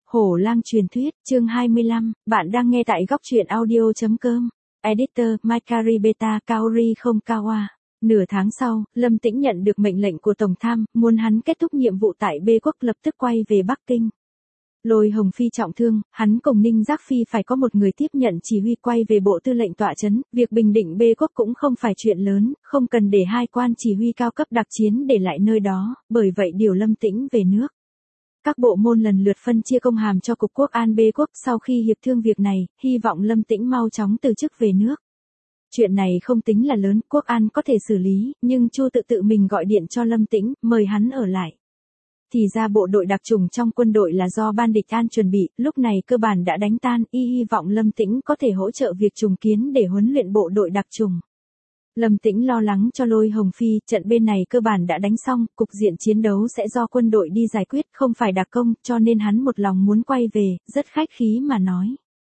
Hổ lang truyền thuyết, chương 25, bạn đang nghe tại góc truyện audio.com. Editor, Maikari Beta Kaori không Kawa. Nửa tháng sau, Lâm Tĩnh nhận được mệnh lệnh của Tổng tham, muốn hắn kết thúc nhiệm vụ tại B quốc lập tức quay về Bắc Kinh. Lôi Hồng Phi trọng thương, hắn cùng Ninh Giác Phi phải có một người tiếp nhận chỉ huy quay về bộ tư lệnh tọa trấn, việc bình định B quốc cũng không phải chuyện lớn, không cần để hai quan chỉ huy cao cấp đặc chiến để lại nơi đó, bởi vậy điều Lâm Tĩnh về nước. Các bộ môn lần lượt phân chia công hàm cho Cục Quốc an B quốc sau khi hiệp thương việc này, hy vọng Lâm Tĩnh mau chóng từ chức về nước. Chuyện này không tính là lớn, Quốc an có thể xử lý, nhưng Chu tự mình gọi điện cho Lâm Tĩnh, mời hắn ở lại. Thì ra bộ đội đặc chủng trong quân đội là do ban địch an chuẩn bị, lúc này cơ bản đã đánh tan, hy vọng Lâm Tĩnh có thể hỗ trợ việc trùng kiến để huấn luyện bộ đội đặc chủng. Lâm Tĩnh lo lắng cho Lôi Hồng Phi, trận bên này cơ bản đã đánh xong, cục diện chiến đấu sẽ do quân đội đi giải quyết, không phải đặc công, cho nên hắn một lòng muốn quay về, rất khách khí mà nói.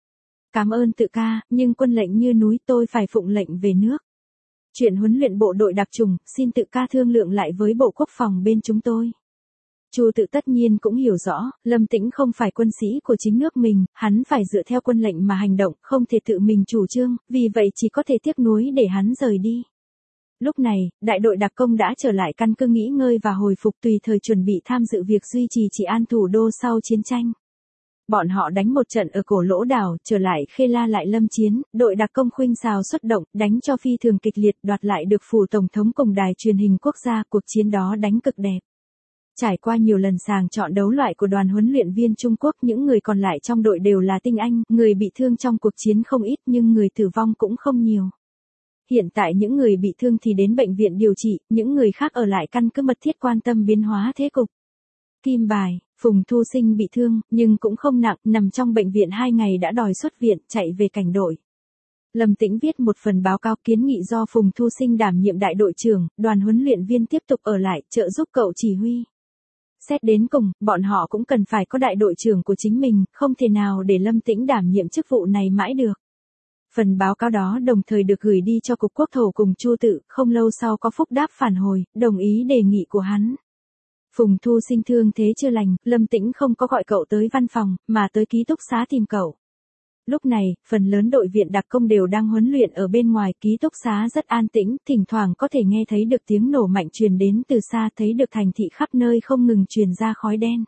Cảm ơn tự ca, nhưng quân lệnh như núi, tôi phải phụng lệnh về nước. Chuyện huấn luyện bộ đội đặc chủng, xin tự ca thương lượng lại với Bộ Quốc phòng bên chúng tôi. Chu tự tất nhiên cũng hiểu rõ, Lâm Tĩnh không phải quân sĩ của chính nước mình, hắn phải dựa theo quân lệnh mà hành động, không thể tự mình chủ trương, vì vậy chỉ có thể tiếc nuối để hắn rời đi. Lúc này, đại đội đặc công đã trở lại căn cứ nghỉ ngơi và hồi phục tùy thời chuẩn bị tham dự việc duy trì trị an thủ đô sau chiến tranh. Bọn họ đánh một trận ở cổ Lỗ Đảo, trở lại Khê La lại lâm chiến, đội đặc công khuynh xào xuất động, đánh cho phi thường kịch liệt, đoạt lại được phủ tổng thống cùng đài truyền hình quốc gia, cuộc chiến đó đánh cực đẹp. Trải qua nhiều lần sàng chọn đấu loại của đoàn huấn luyện viên Trung Quốc, những người còn lại trong đội đều là tinh anh, người bị thương trong cuộc chiến không ít nhưng người tử vong cũng không nhiều. Hiện tại những người bị thương thì đến bệnh viện điều trị, những người khác ở lại căn cứ mật thiết quan tâm biến hóa thế cục. Kim bài, Phùng Thu Sinh bị thương, nhưng cũng không nặng, nằm trong bệnh viện 2 ngày đã đòi xuất viện, chạy về cảnh đội. Lâm Tĩnh viết một phần báo cáo kiến nghị do Phùng Thu Sinh đảm nhiệm đại đội trưởng, đoàn huấn luyện viên tiếp tục ở lại, trợ giúp cậu chỉ huy. Xét đến cùng, bọn họ cũng cần phải có đại đội trưởng của chính mình, không thể nào để Lâm Tĩnh đảm nhiệm chức vụ này mãi được. Phần báo cáo đó đồng thời được gửi đi cho Cục Quốc thổ cùng Chu tự, không lâu sau có Phúc Đáp phản hồi, đồng ý đề nghị của hắn. Phùng Thu Sinh thương thế chưa lành, Lâm Tĩnh không có gọi cậu tới văn phòng, mà tới ký túc xá tìm cậu. Lúc này, phần lớn đội viện đặc công đều đang huấn luyện ở bên ngoài, ký túc xá rất an tĩnh, thỉnh thoảng có thể nghe thấy được tiếng nổ mạnh truyền đến từ xa, thấy được thành thị khắp nơi không ngừng truyền ra khói đen.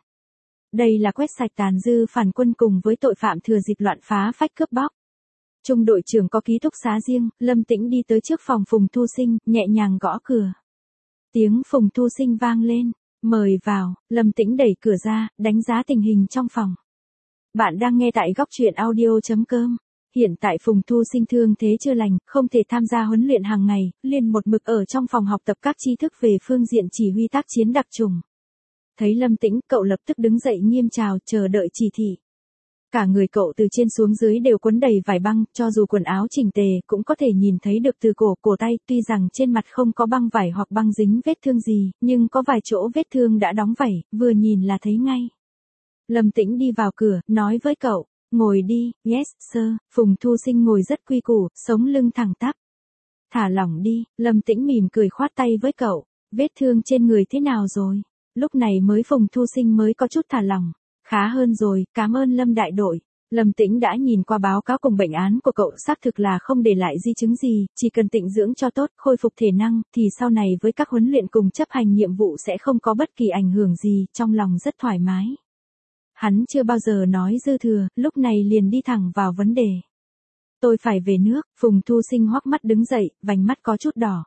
Đây là quét sạch tàn dư phản quân cùng với tội phạm thừa dịp loạn phá phách cướp bóc. Trung đội trưởng có ký túc xá riêng, Lâm Tĩnh đi tới trước phòng Phùng Thu Sinh, nhẹ nhàng gõ cửa. Tiếng Phùng Thu Sinh vang lên, mời vào, Lâm Tĩnh đẩy cửa ra, đánh giá tình hình trong phòng. Bạn đang nghe tại góc truyện audio.com. Hiện tại Phùng Thu Sinh thương thế chưa lành, không thể tham gia huấn luyện hàng ngày, liền một mực ở trong phòng học tập các tri thức về phương diện chỉ huy tác chiến đặc chủng. Thấy Lâm Tĩnh, cậu lập tức đứng dậy nghiêm chào, chờ đợi chỉ thị. Cả người cậu từ trên xuống dưới đều quấn đầy vải băng, cho dù quần áo chỉnh tề, cũng có thể nhìn thấy được từ cổ tay, tuy rằng trên mặt không có băng vải hoặc băng dính vết thương gì, nhưng có vài chỗ vết thương đã đóng vảy, vừa nhìn là thấy ngay. Lâm Tĩnh đi vào cửa, nói với cậu, ngồi đi, yes, sir. Phùng Thu Sinh ngồi rất quy củ, sống lưng thẳng tắp. Thả lỏng đi, Lâm Tĩnh mỉm cười khoát tay với cậu, vết thương trên người thế nào rồi? Lúc này mới Phùng Thu Sinh mới có chút thả lỏng. Khá hơn rồi, cảm ơn Lâm đại đội. Lâm Tĩnh đã nhìn qua báo cáo cùng bệnh án của cậu, xác thực là không để lại di chứng gì, chỉ cần tịnh dưỡng cho tốt, khôi phục thể năng, thì sau này với các huấn luyện cùng chấp hành nhiệm vụ sẽ không có bất kỳ ảnh hưởng gì, trong lòng rất thoải mái. Hắn chưa bao giờ nói dư thừa, lúc này liền đi thẳng vào vấn đề. Tôi phải về nước, Phùng Thu Sinh hoắc mắt đứng dậy, vành mắt có chút đỏ.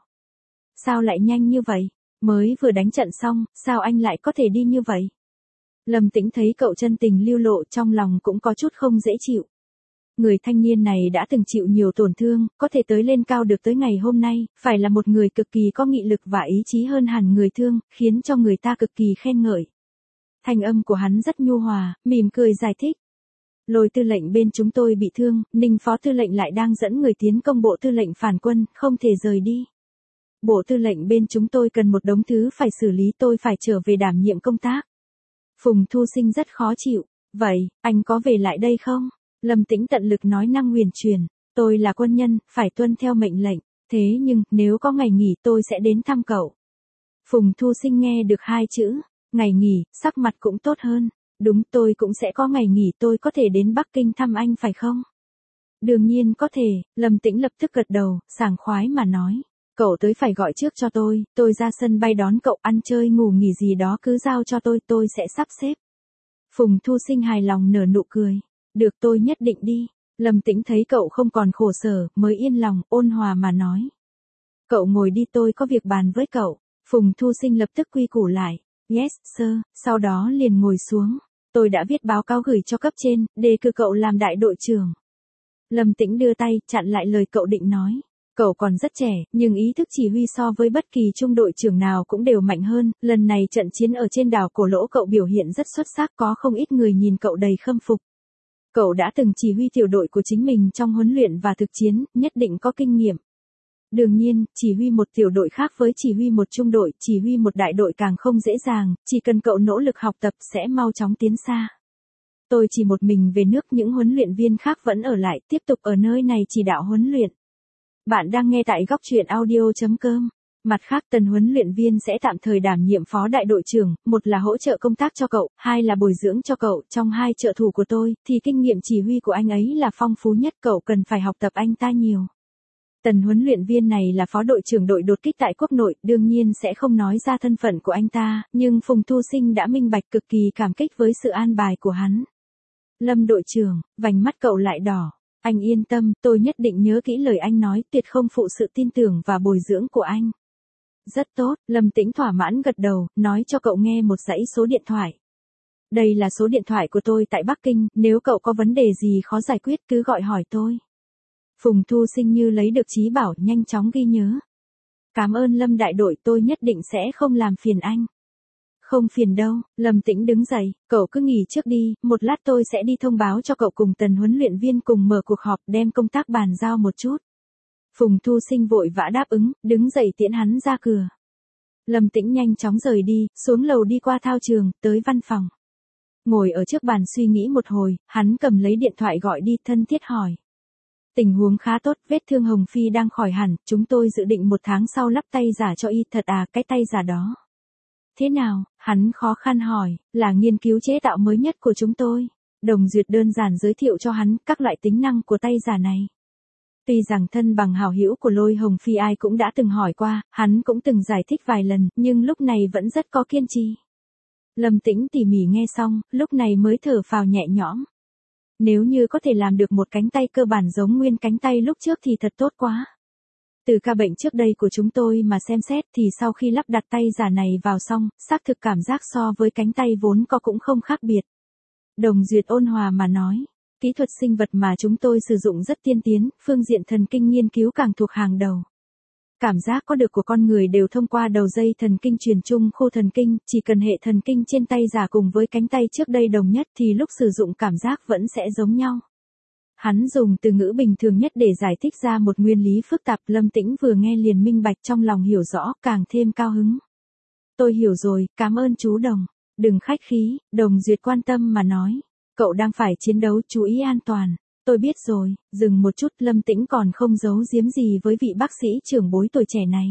Sao lại nhanh như vậy? Mới vừa đánh trận xong, sao anh lại có thể đi như vậy? Lâm Tĩnh thấy cậu chân tình lưu lộ, trong lòng cũng có chút không dễ chịu. Người thanh niên này đã từng chịu nhiều tổn thương, có thể tới lên cao được tới ngày hôm nay, phải là một người cực kỳ có nghị lực và ý chí hơn hẳn người thương, khiến cho người ta cực kỳ khen ngợi. Thanh âm của hắn rất nhu hòa, mỉm cười giải thích. Lôi tư lệnh bên chúng tôi bị thương, Ninh phó tư lệnh lại đang dẫn người tiến công bộ tư lệnh phản quân, không thể rời đi. Bộ tư lệnh bên chúng tôi cần một đống thứ phải xử lý, tôi phải trở về đảm nhiệm công tác. Phùng Thu Sinh rất khó chịu. Vậy, anh có về lại đây không? Lâm Tĩnh tận lực nói năng huyền truyền. Tôi là quân nhân, phải tuân theo mệnh lệnh. Thế nhưng, nếu có ngày nghỉ tôi sẽ đến thăm cậu. Phùng Thu Sinh nghe được 2 chữ, ngày nghỉ, sắc mặt cũng tốt hơn. Đúng, tôi cũng sẽ có ngày nghỉ, tôi có thể đến Bắc Kinh thăm anh phải không? Đương nhiên có thể, Lâm Tĩnh lập tức gật đầu, sảng khoái mà nói. Cậu tới phải gọi trước cho tôi ra sân bay đón cậu, ăn chơi ngủ nghỉ gì đó cứ giao cho tôi sẽ sắp xếp. Phùng Thu Sinh hài lòng nở nụ cười. Được, tôi nhất định đi. Lâm Tĩnh thấy cậu không còn khổ sở, mới yên lòng, ôn hòa mà nói. Cậu ngồi đi, tôi có việc bàn với cậu. Phùng Thu Sinh lập tức quy củ lại. Yes, sir, sau đó liền ngồi xuống. Tôi đã viết báo cáo gửi cho cấp trên, đề cử cậu làm đại đội trưởng. Lâm Tĩnh đưa tay, chặn lại lời cậu định nói. Cậu còn rất trẻ, nhưng ý thức chỉ huy so với bất kỳ trung đội trưởng nào cũng đều mạnh hơn, lần này trận chiến ở trên đảo Cổ Lỗ cậu biểu hiện rất xuất sắc, có không ít người nhìn cậu đầy khâm phục. Cậu đã từng chỉ huy tiểu đội của chính mình trong huấn luyện và thực chiến, nhất định có kinh nghiệm. Đương nhiên, chỉ huy một tiểu đội khác với chỉ huy một trung đội, chỉ huy một đại đội càng không dễ dàng, chỉ cần cậu nỗ lực học tập sẽ mau chóng tiến xa. Tôi chỉ một mình về nước, những huấn luyện viên khác vẫn ở lại, tiếp tục ở nơi này chỉ đạo huấn luyện. Bạn đang nghe tại góc truyện audio.com. Mặt khác, Tần huấn luyện viên sẽ tạm thời đảm nhiệm phó đại đội trưởng, một là hỗ trợ công tác cho cậu, hai là bồi dưỡng cho cậu, trong hai trợ thủ của tôi, thì kinh nghiệm chỉ huy của anh ấy là phong phú nhất, cậu cần phải học tập anh ta nhiều. Tần huấn luyện viên này là phó đội trưởng đội đột kích tại quốc nội, đương nhiên sẽ không nói ra thân phận của anh ta, nhưng Phùng Thu Sinh đã minh bạch, cực kỳ cảm kích với sự an bài của hắn. Lâm đội trưởng, vành mắt cậu lại đỏ. Anh yên tâm, tôi nhất định nhớ kỹ lời anh nói, tuyệt không phụ sự tin tưởng và bồi dưỡng của anh. Rất tốt, Lâm Tĩnh thỏa mãn gật đầu, nói cho cậu nghe một dãy số điện thoại. Đây là số điện thoại của tôi tại Bắc Kinh, nếu cậu có vấn đề gì khó giải quyết cứ gọi hỏi tôi. Phùng Thu Sinh như lấy được trí bảo, nhanh chóng ghi nhớ. Cảm ơn Lâm đại đội, tôi nhất định sẽ không làm phiền anh. Không phiền đâu, Lâm Tĩnh đứng dậy, cậu cứ nghỉ trước đi, một lát tôi sẽ đi thông báo cho cậu cùng Tần huấn luyện viên cùng mở cuộc họp đem công tác bàn giao một chút. Phùng Thu Sinh vội vã đáp ứng, đứng dậy tiễn hắn ra cửa. Lâm Tĩnh nhanh chóng rời đi, xuống lầu đi qua thao trường, tới văn phòng. Ngồi ở trước bàn suy nghĩ một hồi, hắn cầm lấy điện thoại gọi đi, thân thiết hỏi. Tình huống khá tốt, vết thương Hồng Phi đang khỏi hẳn, chúng tôi dự định 1 tháng sau lắp tay giả cho y, thật à, cái tay giả đó. Thế nào, hắn khó khăn hỏi, là nghiên cứu chế tạo mới nhất của chúng tôi. Đồng Duyệt đơn giản giới thiệu cho hắn các loại tính năng của tay giả này. Tuy rằng thân bằng hảo hữu của Lôi Hồng Phi ai cũng đã từng hỏi qua, hắn cũng từng giải thích vài lần, nhưng lúc này vẫn rất có kiên trì. Lâm Tĩnh tỉ mỉ nghe xong, lúc này mới thở phào nhẹ nhõm. Nếu như có thể làm được một cánh tay cơ bản giống nguyên cánh tay lúc trước thì thật tốt quá. Từ ca bệnh trước đây của chúng tôi mà xem xét thì sau khi lắp đặt tay giả này vào xong, xác thực cảm giác so với cánh tay vốn có cũng không khác biệt. Đồng Duyệt ôn hòa mà nói, kỹ thuật sinh vật mà chúng tôi sử dụng rất tiên tiến, phương diện thần kinh nghiên cứu càng thuộc hàng đầu. Cảm giác có được của con người đều thông qua đầu dây thần kinh truyền chung khu thần kinh, chỉ cần hệ thần kinh trên tay giả cùng với cánh tay trước đây đồng nhất thì lúc sử dụng cảm giác vẫn sẽ giống nhau. Hắn dùng từ ngữ bình thường nhất để giải thích ra một nguyên lý phức tạp, Lâm Tĩnh vừa nghe liền minh bạch, trong lòng hiểu rõ, càng thêm cao hứng. Tôi hiểu rồi, cảm ơn chú Đồng. Đừng khách khí, Đồng Duyệt quan tâm mà nói. Cậu đang phải chiến đấu, chú ý an toàn. Tôi biết rồi, dừng một chút, Lâm Tĩnh còn không giấu giếm gì với vị bác sĩ trưởng bối tuổi trẻ này.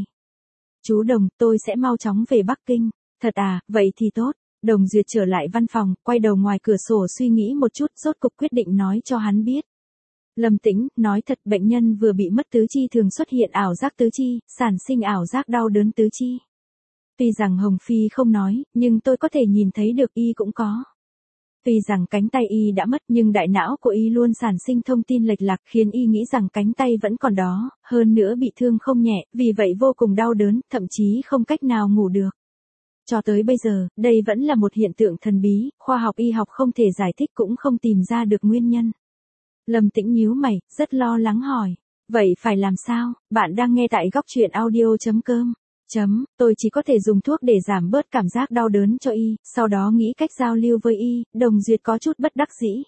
Chú Đồng, tôi sẽ mau chóng về Bắc Kinh. Thật à, vậy thì tốt. Đồng Duyệt trở lại văn phòng, quay đầu ngoài cửa sổ suy nghĩ một chút, rốt cục quyết định nói cho hắn biết. Lâm Tĩnh, nói thật, bệnh nhân vừa bị mất tứ chi thường xuất hiện ảo giác tứ chi, sản sinh ảo giác đau đớn tứ chi. Tuy rằng Hồng Phi không nói, nhưng tôi có thể nhìn thấy được y cũng có. Tuy rằng cánh tay y đã mất nhưng đại não của y luôn sản sinh thông tin lệch lạc khiến y nghĩ rằng cánh tay vẫn còn đó, hơn nữa bị thương không nhẹ, vì vậy vô cùng đau đớn, thậm chí không cách nào ngủ được. Cho tới bây giờ, đây vẫn là một hiện tượng thần bí, khoa học y học không thể giải thích cũng không tìm ra được nguyên nhân. Lâm Tĩnh nhíu mày, rất lo lắng hỏi. Vậy phải làm sao? Bạn đang nghe tại góc truyện audio.com. Tôi chỉ có thể dùng thuốc để giảm bớt cảm giác đau đớn cho y, sau đó nghĩ cách giao lưu với y, Đồng Duyệt có chút bất đắc dĩ.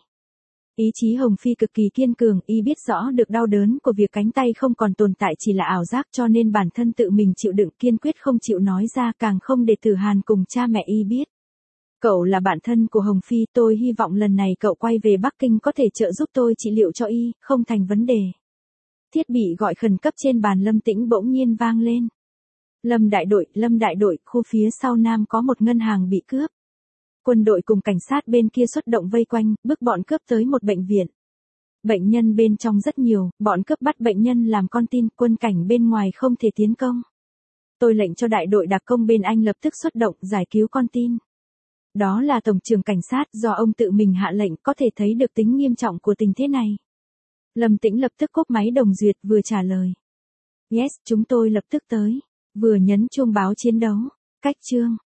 Ý chí Hồng Phi cực kỳ kiên cường, y biết rõ được đau đớn của việc cánh tay không còn tồn tại chỉ là ảo giác cho nên bản thân tự mình chịu đựng, kiên quyết không chịu nói ra, càng không để Tử Hàn cùng cha mẹ y biết. Cậu là bạn thân của Hồng Phi, tôi hy vọng lần này cậu quay về Bắc Kinh có thể trợ giúp tôi trị liệu cho y, không thành vấn đề. Thiết bị gọi khẩn cấp trên bàn Lâm Tĩnh bỗng nhiên vang lên. Lâm đại đội, khu phía sau Nam có một ngân hàng bị cướp. Quân đội cùng cảnh sát bên kia xuất động vây quanh, bức bọn cướp tới một bệnh viện. Bệnh nhân bên trong rất nhiều, bọn cướp bắt bệnh nhân làm con tin, quân cảnh bên ngoài không thể tiến công. Tôi lệnh cho đại đội đặc công bên Anh lập tức xuất động giải cứu con tin. Đó là tổng trưởng cảnh sát, do ông tự mình hạ lệnh, có thể thấy được tính nghiêm trọng của tình thế này. Lâm Tĩnh lập tức cúp máy đồng duyệt vừa trả lời. Yes, chúng tôi lập tức tới. Vừa nhấn chuông báo chiến đấu. Cách chương.